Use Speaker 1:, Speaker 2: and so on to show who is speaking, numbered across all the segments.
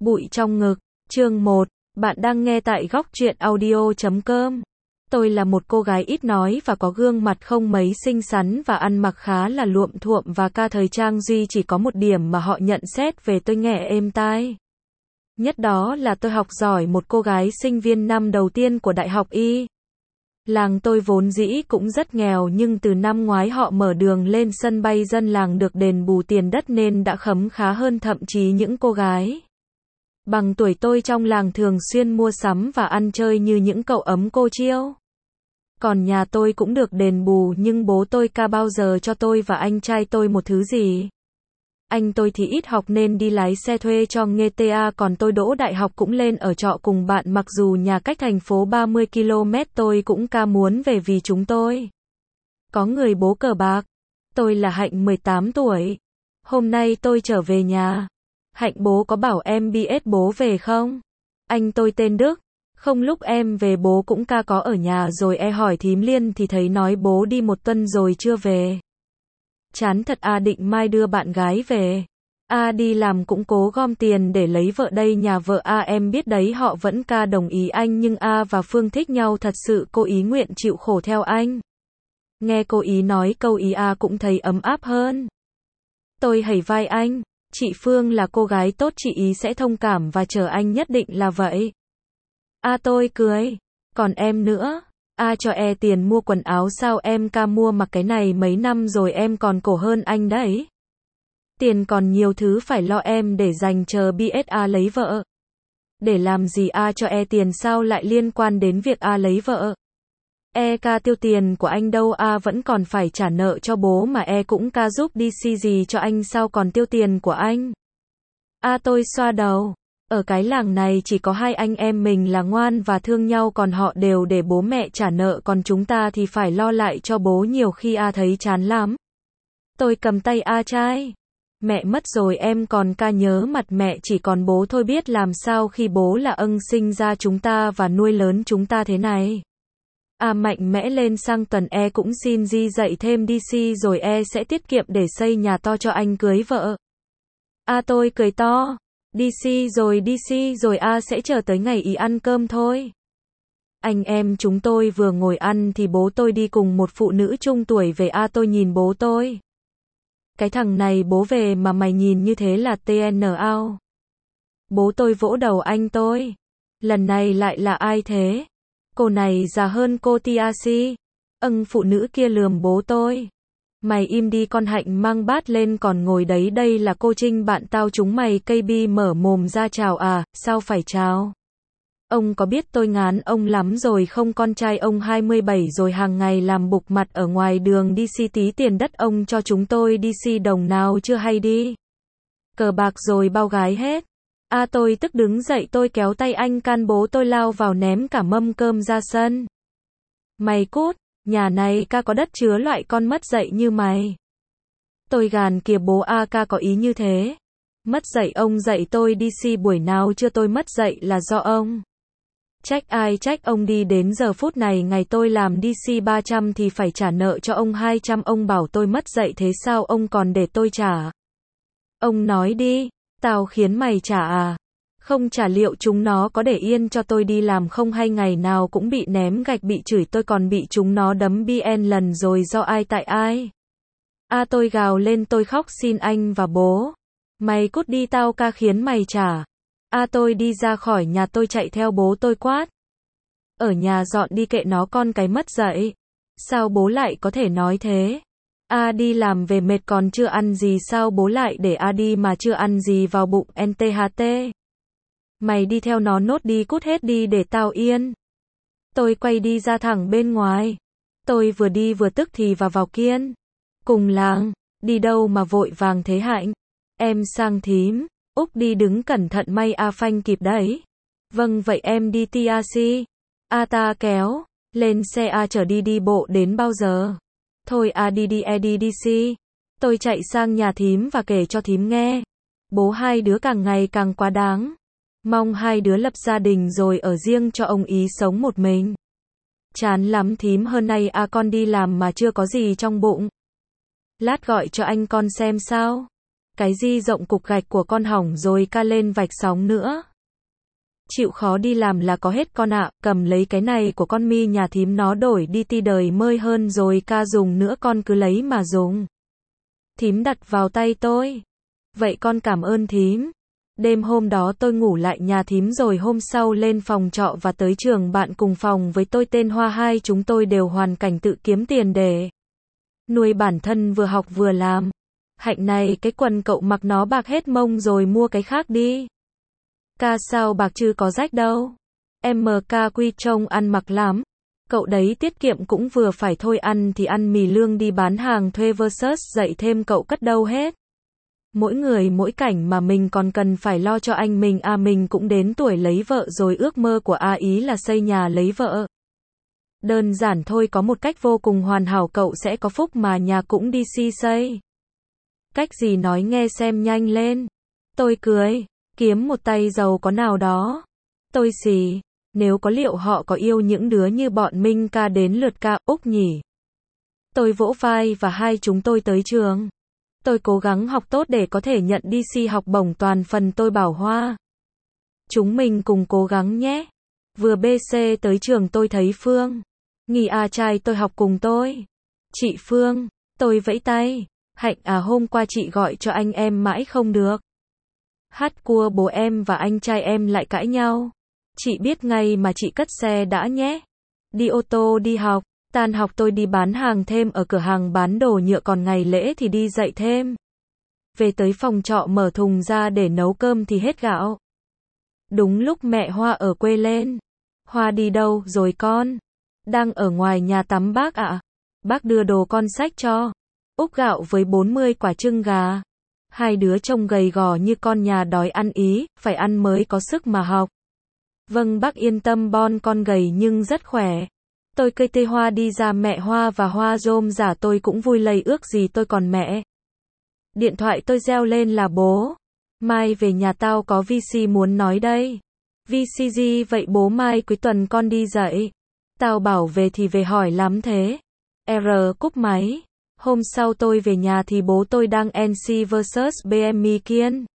Speaker 1: Bụi trong ngực, chương 1, bạn đang nghe tại góc truyện audio.com. Tôi là một cô gái ít nói và có gương mặt không mấy xinh xắn và ăn mặc khá là luộm thuộm và ca thời trang duy chỉ có một điểm mà họ nhận xét về tôi nghe êm tai. Nhất đó là tôi học giỏi một cô gái sinh viên năm đầu tiên của Đại học Y. Làng tôi vốn dĩ cũng rất nghèo nhưng từ năm ngoái họ mở đường lên sân bay dân làng được đền bù tiền đất nên đã khấm khá hơn thậm chí những cô gái bằng tuổi tôi trong làng thường xuyên mua sắm và ăn chơi như những cậu ấm cô chiêu. Còn nhà tôi cũng được đền bù nhưng bố tôi ca bao giờ cho tôi và anh trai tôi một thứ gì. Anh tôi thì ít học nên đi lái xe thuê cho nghe ta, còn tôi đỗ đại học cũng lên ở trọ cùng bạn mặc dù nhà cách thành phố 30 km tôi cũng ca muốn về vì chúng tôi có người bố cờ bạc. Tôi là Hạnh 18 tuổi. Hôm nay tôi trở về nhà. Hạnh bố có bảo em biết bố về không? Anh tôi tên Đức. Không lúc em về bố cũng ca có ở nhà rồi hỏi thím Liên thì thấy nói bố đi một tuần rồi chưa về. Chán thật định mai đưa bạn gái về. Đi làm cũng cố gom tiền để lấy vợ đây nhà vợ em biết đấy họ vẫn ca đồng ý anh nhưng và Phương thích nhau thật sự cô ý nguyện chịu khổ theo anh. Nghe cô ý nói câu ý cũng thấy ấm áp hơn. Tôi hẩy vai anh. Chị Phương là cô gái tốt chị ý sẽ thông cảm và chờ anh nhất định là vậy. Tôi cười. Còn em nữa. Cho tiền mua quần áo sao em ca mua mặc cái này mấy năm rồi em còn cổ hơn anh đấy. Tiền còn nhiều thứ phải lo em để dành chờ biết lấy vợ. Để làm gì cho tiền sao lại liên quan đến việc lấy vợ. Ca tiêu tiền của anh đâu vẫn còn phải trả nợ cho bố mà cũng ca giúp đi xi gì cho anh sao còn tiêu tiền của anh. Tôi xoa đầu. Ở cái làng này chỉ có hai anh em mình là ngoan và thương nhau còn họ đều để bố mẹ trả nợ còn chúng ta thì phải lo lại cho bố nhiều khi thấy chán lắm. Tôi cầm tay trai. Mẹ mất rồi em còn ca nhớ mặt mẹ chỉ còn bố thôi biết làm sao khi bố là sinh ra chúng ta và nuôi lớn chúng ta thế này. Mạnh mẽ lên sang tuần cũng xin di dạy thêm DC rồi sẽ tiết kiệm để xây nhà to cho anh cưới vợ. Tôi cười to. DC rồi sẽ chờ tới ngày ý ăn cơm thôi. Anh em chúng tôi vừa ngồi ăn thì bố tôi đi cùng một phụ nữ trung tuổi về tôi nhìn bố tôi. Cái thằng này bố về mà mày nhìn như thế là TNO. Bố tôi vỗ đầu anh tôi. Lần này lại là ai thế? Cô này già hơn cô Tiasi. Phụ nữ kia lườm bố tôi. Mày im đi con Hạnh mang bát lên còn ngồi đấy đây là cô Trinh bạn tao chúng mày KB mở mồm ra chào sao phải chào. Ông có biết tôi ngán ông lắm rồi không con trai ông 27 rồi hàng ngày làm bục mặt ở ngoài đường DC tí tiền đất ông cho chúng tôi DC đồng nào chưa hay đi. Cờ bạc rồi bao gái hết. Tôi tức đứng dậy tôi kéo tay anh can bố tôi lao vào ném cả mâm cơm ra sân. Mày cút, nhà này ca có đất chứa loại con mất dạy như mày. Tôi gàn kìa bố ca có ý như thế. Mất dạy ông dạy tôi DC buổi nào chưa tôi mất dạy là do ông. Trách ai trách ông đi đến giờ phút này ngày tôi làm DC 300 thì phải trả nợ cho ông 200 ông bảo tôi mất dạy thế sao ông còn để tôi trả. Ông nói đi, tao khiến mày trả Không trả liệu chúng nó có để yên cho tôi đi làm không hay ngày nào cũng bị ném gạch bị chửi tôi còn bị chúng nó đấm BN lần rồi do ai tại ai. Tôi gào lên tôi khóc xin anh và bố. Mày cút đi tao ca khiến mày trả. Tôi đi ra khỏi nhà tôi chạy theo bố tôi quát. Ở nhà dọn đi kệ nó con cái mất dạy. Sao bố lại có thể nói thế? Đi làm về mệt còn chưa ăn gì sao bố lại để đi mà chưa ăn gì vào bụng NTHT. Mày đi theo nó nốt đi cút hết đi để tao yên. Tôi quay đi ra thẳng bên ngoài. Tôi vừa đi vừa tức thì vào Kiên. Cùng làng, đi đâu mà vội vàng thế Hạnh? Em sang thím. Úc đi đứng cẩn thận may phanh kịp đấy. Vâng vậy em đi TRC. Ta kéo. Lên xe chở đi bộ đến bao giờ? Thôi đi DC. Tôi chạy sang nhà thím và kể cho thím nghe. Bố hai đứa càng ngày càng quá đáng. Mong hai đứa lập gia đình rồi ở riêng cho ông ý sống một mình. Chán lắm thím hơn nay con đi làm mà chưa có gì trong bụng. Lát gọi cho anh con xem sao. Cái di rộng cục gạch của con hỏng rồi ca lên vạch sóng nữa. Chịu khó đi làm là có hết con ạ, cầm lấy cái này của con mi nhà thím nó đổi đi ti đời mơi hơn rồi ca dùng nữa con cứ lấy mà dùng. Thím đặt vào tay tôi. Vậy con cảm ơn thím. Đêm hôm đó tôi ngủ lại nhà thím rồi hôm sau lên phòng trọ và tới trường bạn cùng phòng với tôi tên Hoa, hai chúng tôi đều hoàn cảnh tự kiếm tiền để nuôi bản thân vừa học vừa làm. Hạnh này cái quần cậu mặc nó bạc hết mông rồi mua cái khác đi. Ca sao bạc chứ có rách đâu. MK quy trông ăn mặc lắm. Cậu đấy tiết kiệm cũng vừa phải thôi, ăn thì ăn mì lương đi bán hàng thuê versus dạy thêm cậu cất đâu hết. Mỗi người mỗi cảnh mà mình còn cần phải lo cho anh mình à, mình cũng đến tuổi lấy vợ rồi, ước mơ của A ý là xây nhà lấy vợ. Đơn giản thôi, có một cách vô cùng hoàn hảo, cậu sẽ có phúc mà nhà cũng đi xây. Cách gì nói nghe xem nhanh lên. Tôi cười, kiếm một tay giàu có nào đó. Tôi xì, nếu có liệu họ có yêu những đứa như bọn Minh ca đến lượt ca Úc nhỉ? Tôi vỗ vai và hai chúng tôi tới trường. Tôi cố gắng học tốt để có thể nhận DC học bổng toàn phần, tôi bảo Hoa. Chúng mình cùng cố gắng nhé. Vừa BC tới trường tôi thấy Phương. Nghi à, trai tôi học cùng tôi. Chị Phương, tôi vẫy tay. Hạnh à, hôm qua chị gọi cho anh em mãi không được. Hát cua bố em và anh trai em lại cãi nhau. Chị biết ngay mà, chị cất xe đã nhé. Đi ô tô đi học. Tan học tôi đi bán hàng thêm ở cửa hàng bán đồ nhựa, còn ngày lễ thì đi dạy thêm. Về tới phòng trọ mở thùng ra để nấu cơm thì hết gạo. Đúng lúc mẹ Hoa ở quê lên. Hoa đi đâu rồi con? Đang ở ngoài nhà tắm bác ạ. Bác đưa đồ con xách cho. Úp gạo với 40 quả trưng gà. Hai đứa trông gầy gò như con nhà đói ăn ý, phải ăn mới có sức mà học. Vâng bác yên tâm, bon con gầy nhưng rất khỏe. Tôi cây tê Hoa đi ra, mẹ Hoa và Hoa rôm giả tôi cũng vui lây, ước gì tôi còn mẹ. Điện thoại tôi reo lên là bố. Mai về nhà tao có VC muốn nói đây. VC gì vậy bố? Mai cuối tuần con đi dạy. Tao bảo về thì về, hỏi lắm thế. R cúp máy. Hôm sau tôi về nhà thì bố tôi đang NC versus BMI Kiên.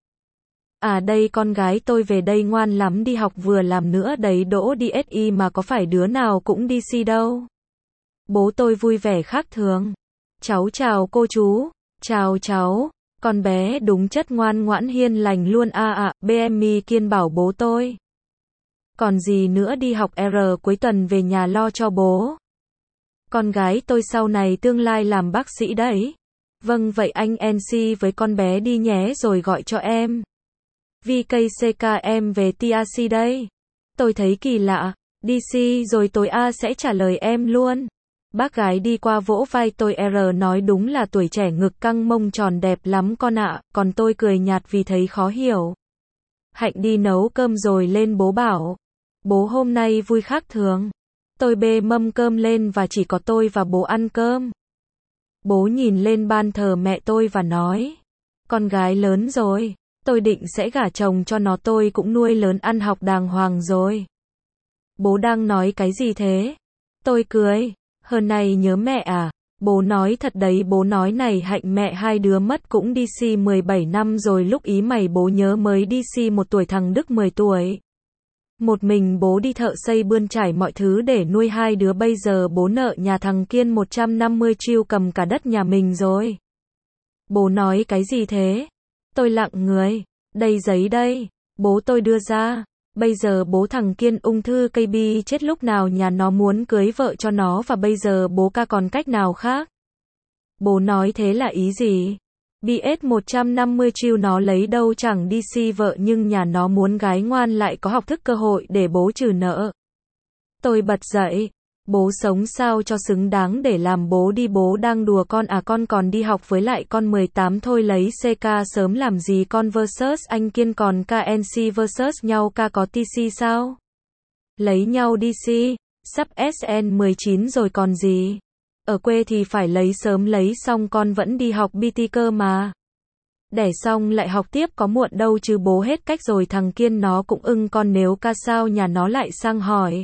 Speaker 1: À đây con gái tôi về đây ngoan lắm, đi học vừa làm nữa đấy, đỗ đi SI mà có phải đứa nào cũng đi C đâu. Bố tôi vui vẻ khác thường. Cháu chào cô chú. Chào cháu. Con bé đúng chất ngoan ngoãn hiền lành luôn à BMI Kiên bảo bố tôi. Còn gì nữa, đi học R cuối tuần về nhà lo cho bố. Con gái tôi sau này tương lai làm bác sĩ đấy. Vâng vậy anh NC với con bé đi nhé rồi gọi cho em. VKCK em về TRC đây. Tôi thấy kỳ lạ. DC rồi tối A sẽ trả lời em luôn. Bác gái đi qua vỗ vai tôi, R nói đúng là tuổi trẻ ngực căng mông tròn đẹp lắm con ạ. Còn tôi cười nhạt vì thấy khó hiểu. Hạnh đi nấu cơm rồi lên, bố bảo. Bố hôm nay vui khác thường. Tôi bê mâm cơm lên và chỉ có tôi và bố ăn cơm. Bố nhìn lên ban thờ mẹ tôi và nói. Con gái lớn rồi. Tôi định sẽ gả chồng cho nó, tôi cũng nuôi lớn ăn học đàng hoàng rồi. Bố đang nói cái gì thế? Tôi cười. Hơn này nhớ mẹ à? Bố nói thật đấy, bố nói này Hạnh, mẹ hai đứa mất cũng DC 17 năm rồi, lúc ý mày bố nhớ mới DC 1 tuổi, thằng Đức 10 tuổi. Một mình bố đi thợ xây bươn trải mọi thứ để nuôi hai đứa, bây giờ bố nợ nhà thằng Kiên 150 triệu, cầm cả đất nhà mình rồi. Bố nói cái gì thế? Tôi lặng người. Đây giấy đây. Bố tôi đưa ra. Bây giờ bố thằng Kiên ung thư KB chết, lúc nào nhà nó muốn cưới vợ cho nó và bây giờ bố ca còn cách nào khác. Bố nói thế là ý gì? BS 150 triệu nó lấy đâu chẳng DC vợ, nhưng nhà nó muốn gái ngoan lại có học thức, cơ hội để bố trừ nợ. Tôi bật dậy. Bố sống sao cho xứng đáng để làm bố đi, bố đang đùa con à? Con còn đi học, với lại con 18 thôi, lấy CK sớm làm gì con versus anh Kiên, còn KNC versus nhau, ca có TC sao? Lấy nhau DC, sắp SN 19 rồi còn gì? Ở quê thì phải lấy sớm, lấy xong con vẫn đi học BT cơ mà. Đẻ xong lại học tiếp có muộn đâu chứ, bố hết cách rồi. Thằng Kiên nó cũng ưng con, nếu ca sao nhà nó lại sang hỏi.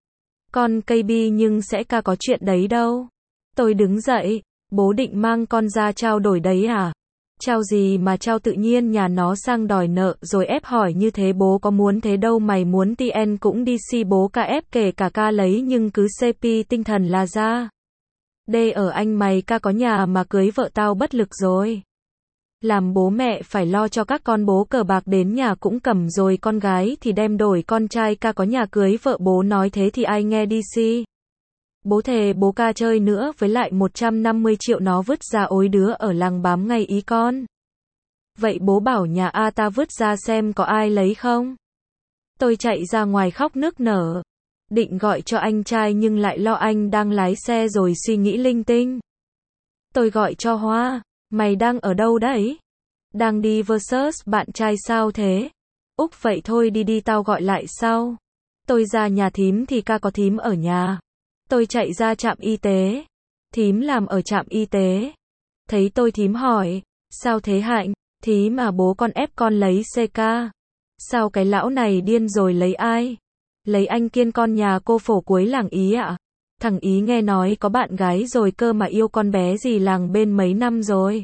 Speaker 1: Con KB nhưng sẽ ca có chuyện đấy đâu. Tôi đứng dậy. Bố định mang con ra trao đổi đấy à? Trao gì mà trao, tự nhiên nhà nó sang đòi nợ rồi ép hỏi như thế. Bố có muốn thế đâu, mày muốn TN cũng đi si, bố ca ép kể cả ca lấy nhưng cứ CP tinh thần là ra. Đê ở anh mày, ca có nhà mà cưới vợ tao bất lực rồi. Làm bố mẹ phải lo cho các con, bố cờ bạc đến nhà cũng cầm rồi, con gái thì đem đổi con trai, ca có nhà cưới vợ. Bố nói thế thì ai nghe đi si. Bố thề bố ca chơi nữa, với lại 150 triệu nó vứt ra ối đứa ở làng bám ngay ý con. Vậy bố bảo nhà A ta vứt ra xem có ai lấy không? Tôi chạy ra ngoài khóc nức nở. Định gọi cho anh trai nhưng lại lo anh đang lái xe rồi suy nghĩ linh tinh. Tôi gọi cho Hoa. Mày đang ở đâu đấy? Đang đi versus bạn trai sao thế? Úc vậy thôi đi đi, tao gọi lại sau. Tôi ra nhà thím thì ca có thím ở nhà. Tôi chạy ra trạm y tế. Thím làm ở trạm y tế. Thấy tôi thím hỏi, sao thế Hạnh? Thím à, bố con ép con lấy CK. Sao cái lão này điên rồi, lấy ai? Lấy anh Kiên, con nhà cô phổ cuối làng Ý ạ. Thằng Ý nghe nói có bạn gái rồi cơ mà, yêu con bé gì làng bên mấy năm rồi.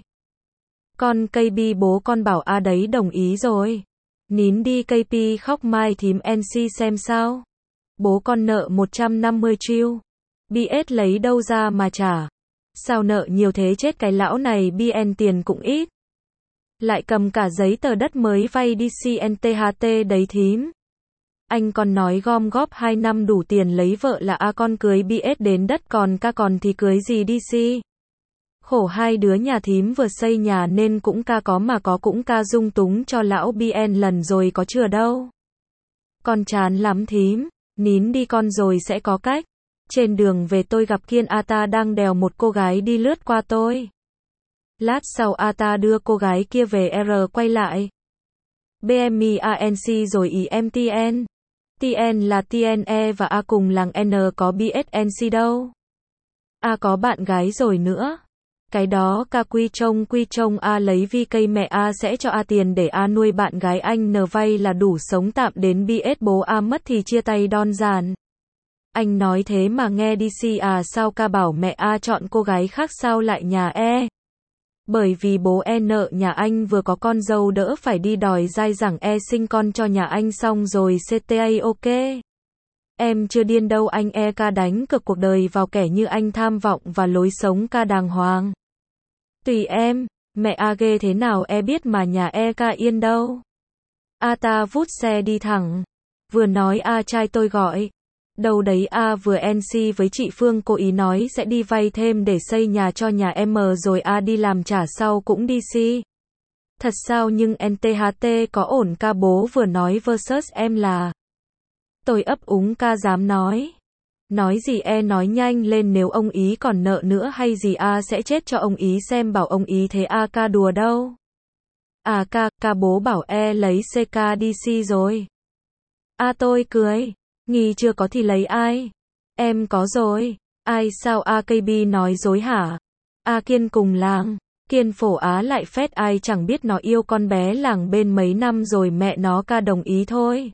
Speaker 1: Con KB bố con bảo a đấy đồng ý rồi. Nín đi KP khóc, mai thím NC xem sao. Bố con nợ 150 triệu. BS lấy đâu ra mà trả? Sao nợ nhiều thế, chết cái lão này, BN tiền cũng ít. Lại cầm cả giấy tờ đất mới vay đi CNTHT đấy thím. Anh còn nói gom góp 2 năm đủ tiền lấy vợ là a, con cưới BS đến đất, còn ca còn thì cưới gì đi si. Khổ hai đứa nhà thím vừa xây nhà nên cũng ca có mà có cũng ca dung túng cho lão BN lần rồi có chừa đâu. Con chán lắm thím, nín đi con rồi sẽ có cách. Trên đường về tôi gặp Kiên Ata đang đèo một cô gái đi lướt qua tôi. Lát sau Ata đưa cô gái kia về, R quay lại. BMI ANC rồi ý em TN. TN là TNE và A cùng làng, N có BSNC đâu. A có bạn gái rồi nữa. Cái đó ca quy trông A lấy VK, mẹ A sẽ cho A tiền để A nuôi bạn gái anh N, vay là đủ sống tạm đến BS, bố A mất thì chia tay đon giàn. Anh nói thế mà nghe đi si à, sao ca bảo mẹ A chọn cô gái khác sao lại nhà E? Bởi vì bố E nợ nhà anh vừa có con dâu, đỡ phải đi đòi dai dẳng E sinh con cho nhà anh xong rồi CTA ok. Em chưa điên đâu anh E, ca đánh cược cuộc đời vào kẻ như anh, tham vọng và lối sống ca đàng hoàng. Tùy em, mẹ A ghê thế nào E biết mà, nhà E ca yên đâu. A ta vút xe đi thẳng. Vừa nói A trai tôi gọi. Đâu đấy A vừa NC với chị Phương, cô ý nói sẽ đi vay thêm để xây nhà cho nhà em rồi A đi làm trả sau cũng đi si. Thật sao, nhưng NTHT có ổn ca, bố vừa nói versus em là. Tôi ấp úng, ca dám nói. Nói gì E nói nhanh lên, nếu ông ý còn nợ nữa hay gì A sẽ chết cho ông ý xem, bảo ông ý thế A, ca đùa đâu. À ca bố bảo E lấy CK đi si rồi. A tôi cười. Nghi chưa có thì lấy ai? Em có rồi. Ai sao A, KB nói dối hả? A Kiên cùng làng. Kiên phổ Á lại phét, ai chẳng biết nó yêu con bé làng bên mấy năm rồi, mẹ nó ca đồng ý thôi.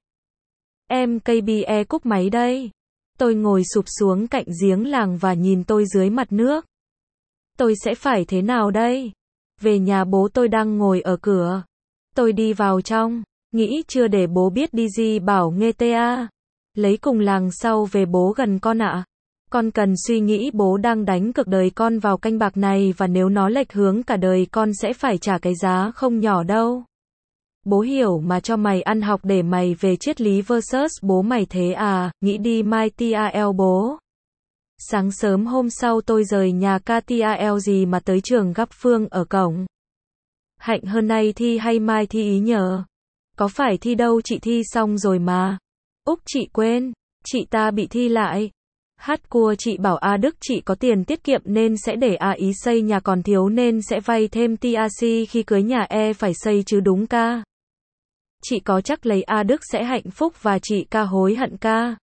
Speaker 1: Em KB E cúp máy đây. Tôi ngồi sụp xuống cạnh giếng làng và nhìn tôi dưới mặt nước. Tôi sẽ phải thế nào đây? Về nhà bố tôi đang ngồi ở cửa. Tôi đi vào trong, nghĩ chưa để bố biết đi gì, bảo nghe ta. Lấy cùng làng sau về bố gần con ạ. Con cần suy nghĩ, bố đang đánh cược đời con vào canh bạc này và nếu nó lệch hướng cả đời con sẽ phải trả cái giá không nhỏ đâu. Bố hiểu mà, cho mày ăn học để mày về triết lý versus bố mày thế à, nghĩ đi mai TAL bố. Sáng sớm hôm sau tôi rời nhà ca TAL gì mà tới trường gặp Phương ở cổng. Hạnh hơn nay thi hay mai thi ý nhờ? Có phải thi đâu chị, thi xong rồi mà. Úc chị quên, chị ta bị thi lại. Hát cua chị bảo A Đức chị có tiền tiết kiệm nên sẽ để A ý xây nhà, còn thiếu nên sẽ vay thêm TAC khi cưới nhà E phải xây chứ đúng ca. Chị có chắc lấy A Đức sẽ hạnh phúc và chị ca hối hận ca.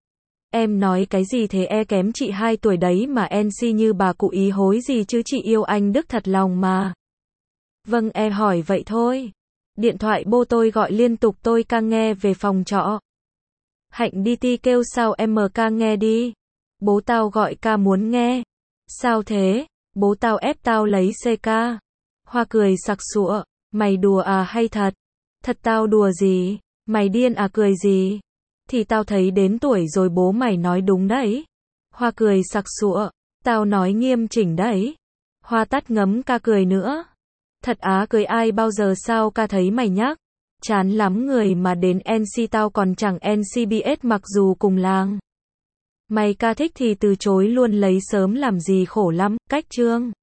Speaker 1: Em nói cái gì thế, E kém chị 2 tuổi đấy mà NC như bà cụ ý hối gì chứ, chị yêu anh Đức thật lòng mà. Vâng E hỏi vậy thôi. Điện thoại bố tôi gọi liên tục, tôi ca nghe về phòng trọ. Hạnh đi ti kêu sao em ca nghe đi. Bố tao gọi ca muốn nghe. Sao thế? Bố tao ép tao lấy CK. Hoa cười sặc sụa, mày đùa à hay thật? Thật tao đùa gì? Mày điên à cười gì? Thì tao thấy đến tuổi rồi bố mày nói đúng đấy. Hoa cười sặc sụa, tao nói nghiêm chỉnh đấy. Hoa tắt ngấm ca cười nữa. Thật á cười ai bao giờ sao ca thấy mày nhắc? Chán lắm người mà đến NC tao còn chẳng NCBS mặc dù cùng làng. Mày ca thích thì từ chối luôn lấy sớm làm gì khổ lắm, cách chương.